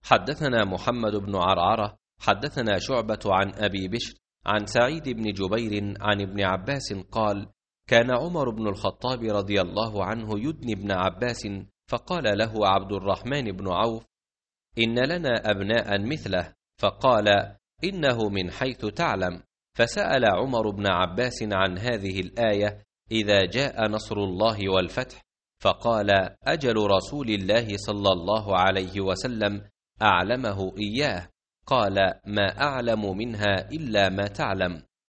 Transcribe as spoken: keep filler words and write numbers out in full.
حدثنا محمد بن عرعرة حدثنا شعبة عن أبي بشر عن سعيد بن جبير عن ابن عباس قال: كان عمر بن الخطاب رضي الله عنه يدني ابن عباس، فقال له عبد الرحمن بن عوف: إن لنا أبناء مثله، فقال: إنه من حيث تعلم. فسأل عمر بن عباس عن هذه الآية: إذا جاء نصر الله والفتح، فقال: أجل رسول الله صلى الله عليه وسلم أعلمه إياه. قال: ما أعلم منها إلا ما تعلم.